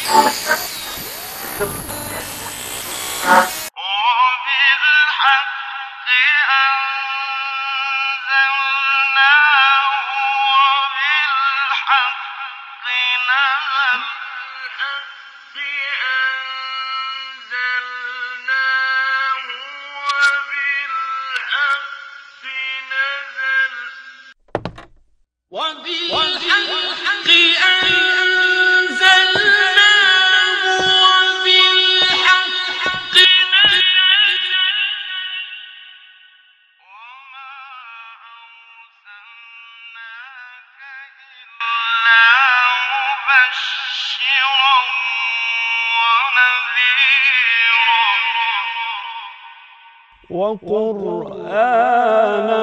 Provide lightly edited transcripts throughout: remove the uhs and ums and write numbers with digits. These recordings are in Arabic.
وقرآنا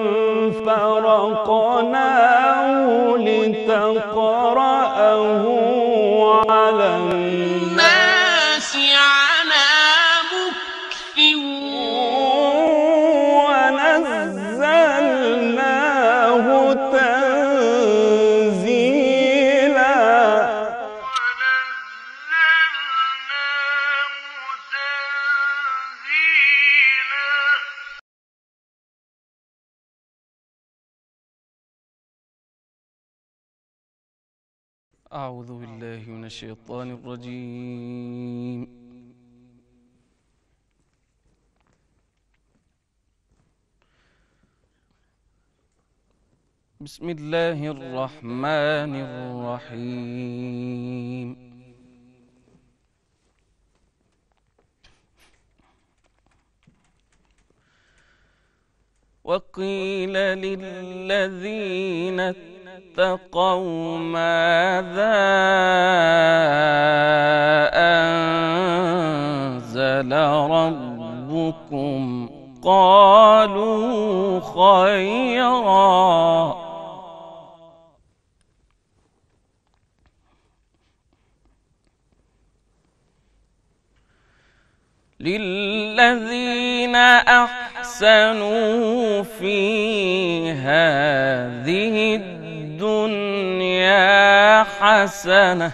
فرقناه لتقرأه على الناس على مكث ونزلناه تنزيلا. أعوذ بالله من الشيطان الرجيم. بسم الله الرحمن الرحيم. وقيل للذين اتقوا ماذا أنزل ربكم قالوا خيرا للذين أحسنوا في هذه الدنيا حسنة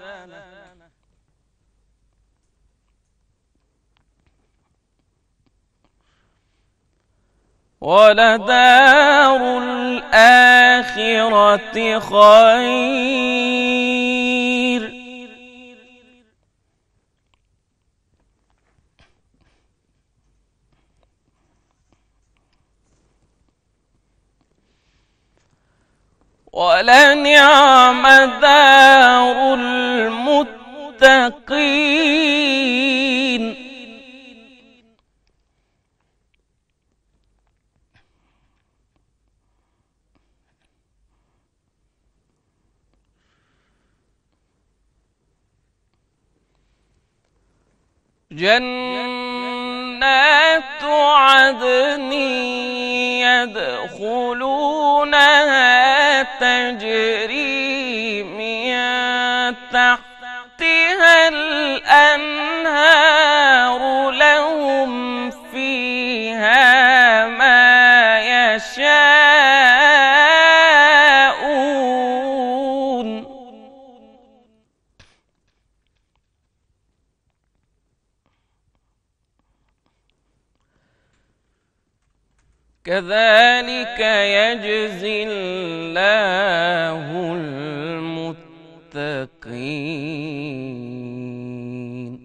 ولدار الآخرة خير ولنعم دار المتقين جنات عدن يدخلونها تجري من تحتها الأنهار لهم فيها ما يشاءون كذلك يجزي الله المتقين.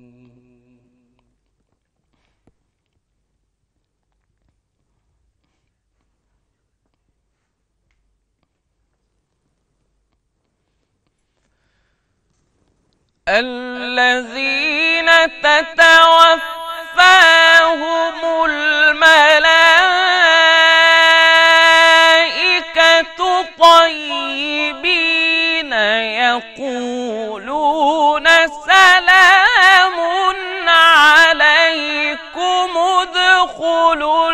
الذين تتوفاهم الملائكة طيبين يقولون سلام عليكم ادخلوا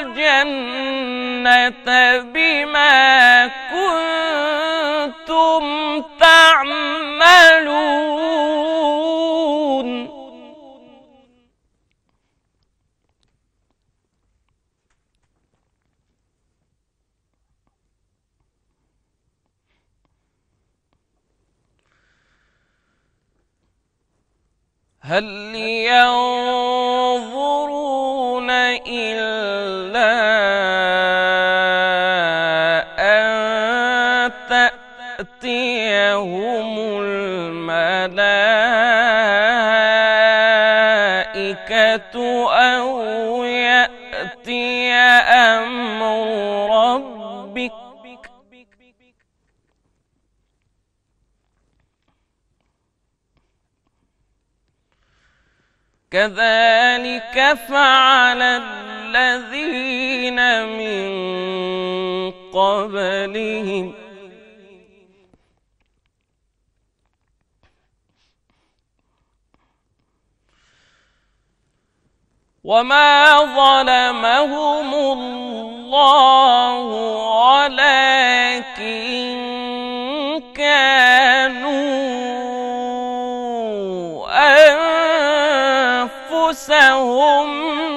الجنة بما كنتم تعملون. هل ينظرون إلا أن تأتيهم الملائكة أو يأتي أمر ربك كذلك فعل الذين من قبلهم وما ظلمهم الله ولكن كانوا أنفسهم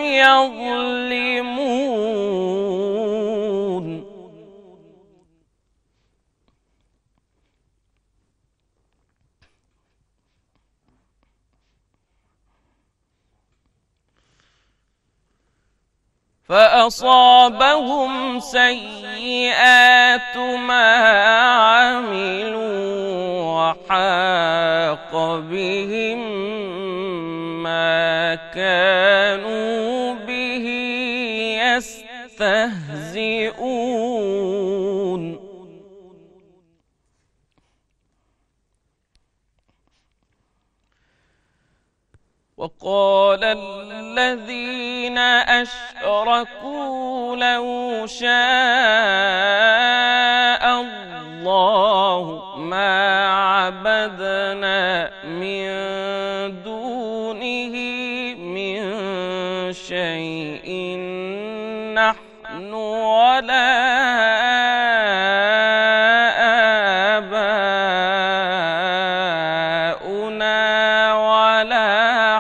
يظلمون فأصابهم سيئات ما عملوا وحاق بهم ما كانوا به يستهزئون وقال الذين أشركوا لو شاء الله ما عبدنا من دونه من شيء نحن ولا آباؤنا ولا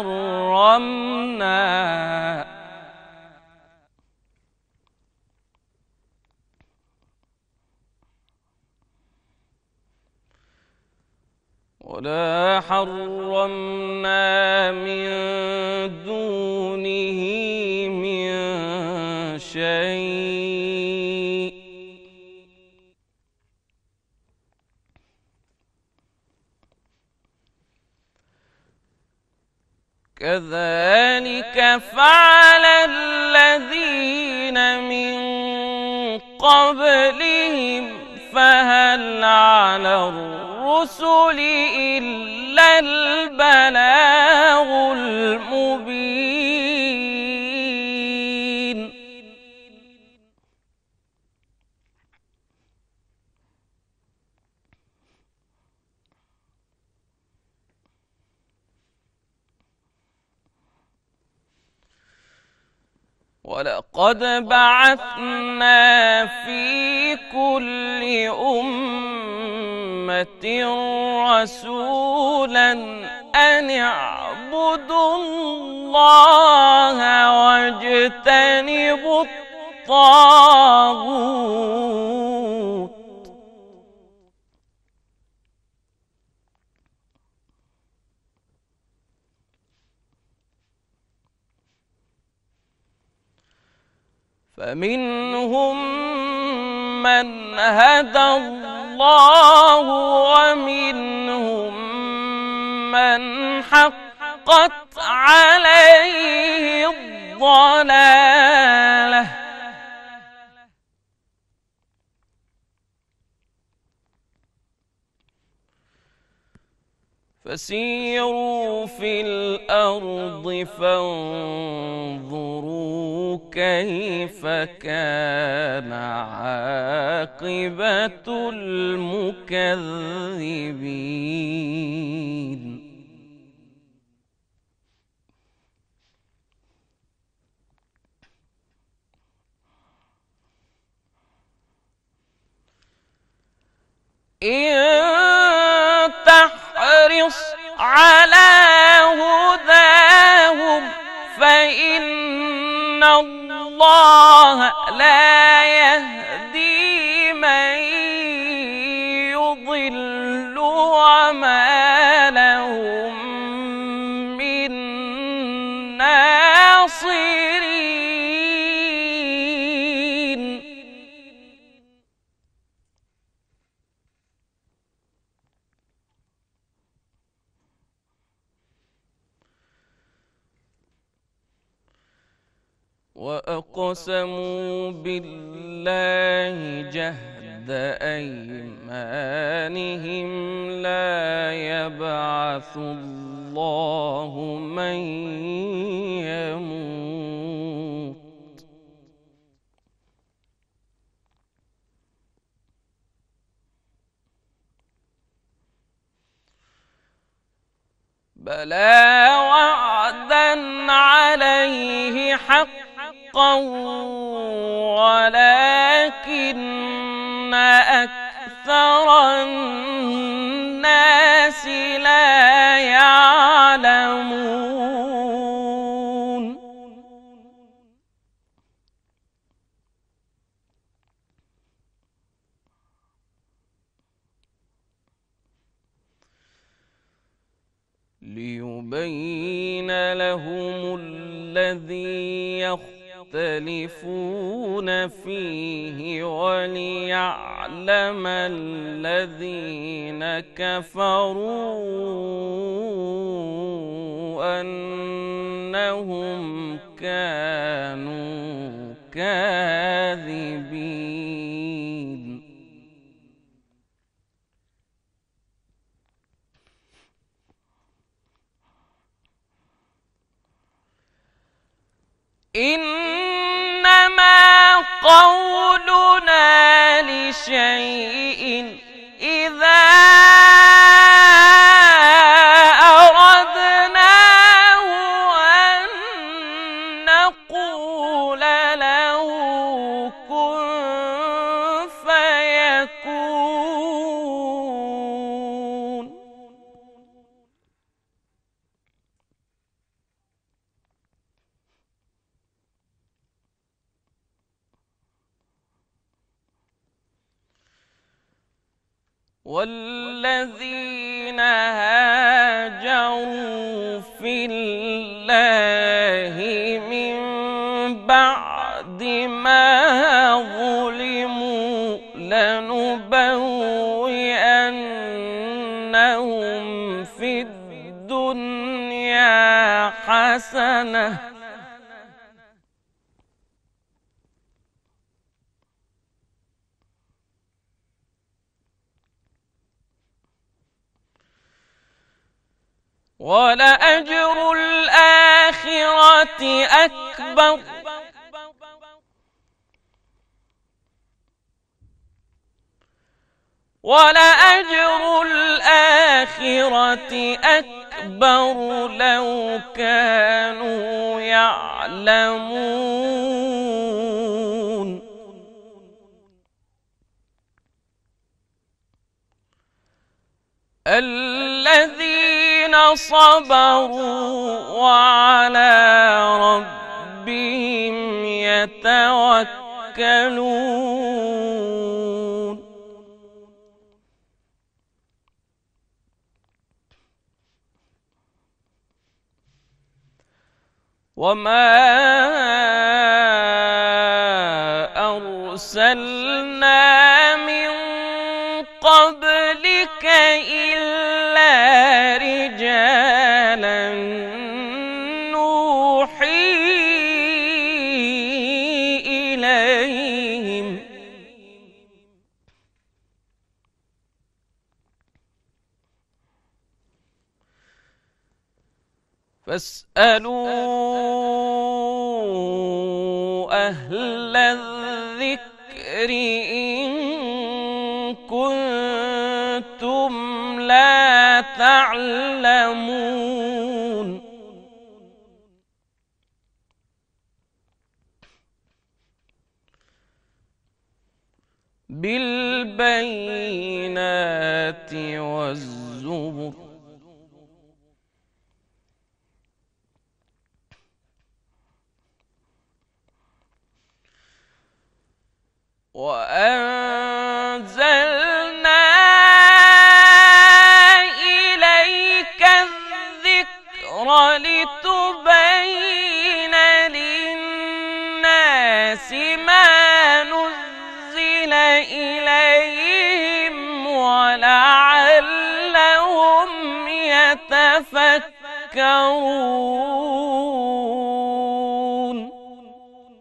حرمنا من دونه من شيء كذلك فعل الذين من قبلهم فهل على الرسل إلا البلاغ المبين ولقد بعثنا في كل أمة رسولا أن اعبدوا الله واجتنبوا الطاغوت فمنهم من هدى الله ومنهم من حقت عليه الضلالة فسيروا في الأرض فانظروا كيف كان عاقبة المكذبين إن تحرص على هداهم فإن الله لا يهدي من يضل وما لهم وأقسموا بالله جهد أيمانهم لا يبعث الله من يموت بلى وعدا عليه حقا ولكن أكثر الناس لا يعلمون ليبين لهم الذي يختلفون فيه وليعلم الذين كفروا أنهم كانوا كاذبين إنما قولنا لشيء إذا أردناه أن نقول له كن فيكون والذين هاجروا في الله من بعد ما ظلموا لنبوئنهم في الدنيا حسنة ولأجر الآخرة أكبر ولأجر الآخرة أكبر لو كانوا يعلمون الذين صبروا وعلى ربهم يتوكلون وما أرسلنا من قبلك إلا رجالا نوحي إليهم فاسألوا أهل الذكر إن كنتم لا تعلمون بالبينات والزبر وأنزلنا إليك الذكر لتبين للناس ما نزل إليهم ولعلهم يتفكرون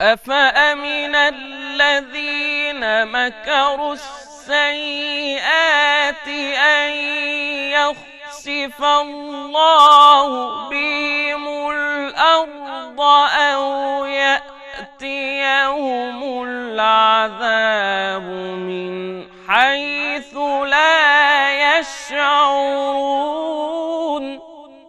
أفأمن الذين مكروا السيئات أن يخسف الله بهم الأرض أو يأتيهم العذاب من حيث لا يشعرون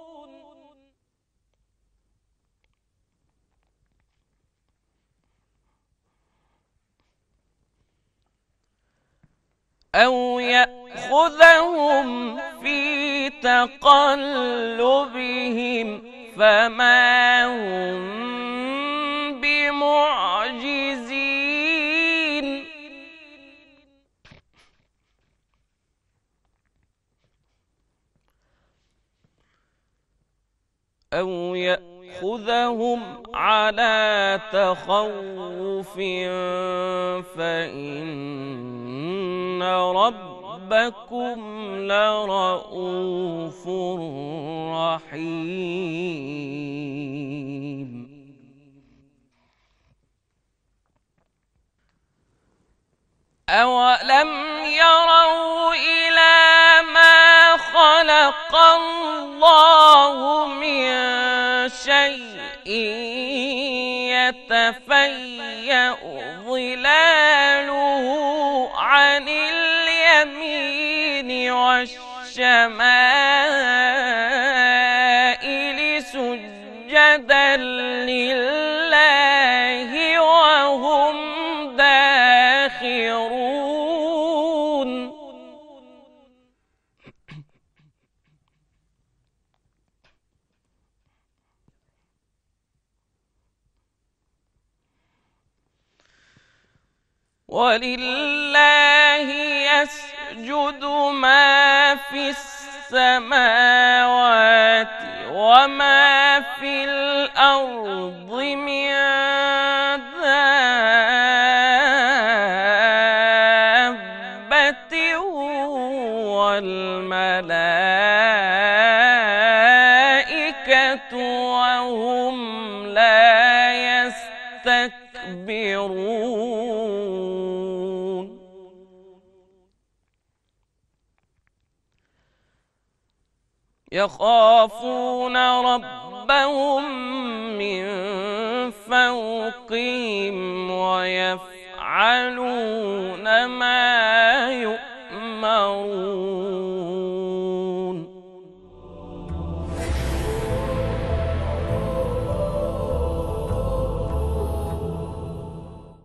أو يأخذهم في تقلبهم فما هم بمعجزين أو يأخذهم على تخوف فإن ربكم لرؤوف رحيم أولم يروا إلى ما خلق الله من شيء يتفيأ ظلاله عن اليمين والشمائل سجدا لله وهم داخرون ولله يسجد ما في السماوات وما في الأرض من دابة والملائكة وهم لا يستكبرون يخافون ربهم من فوقهم ويفعلون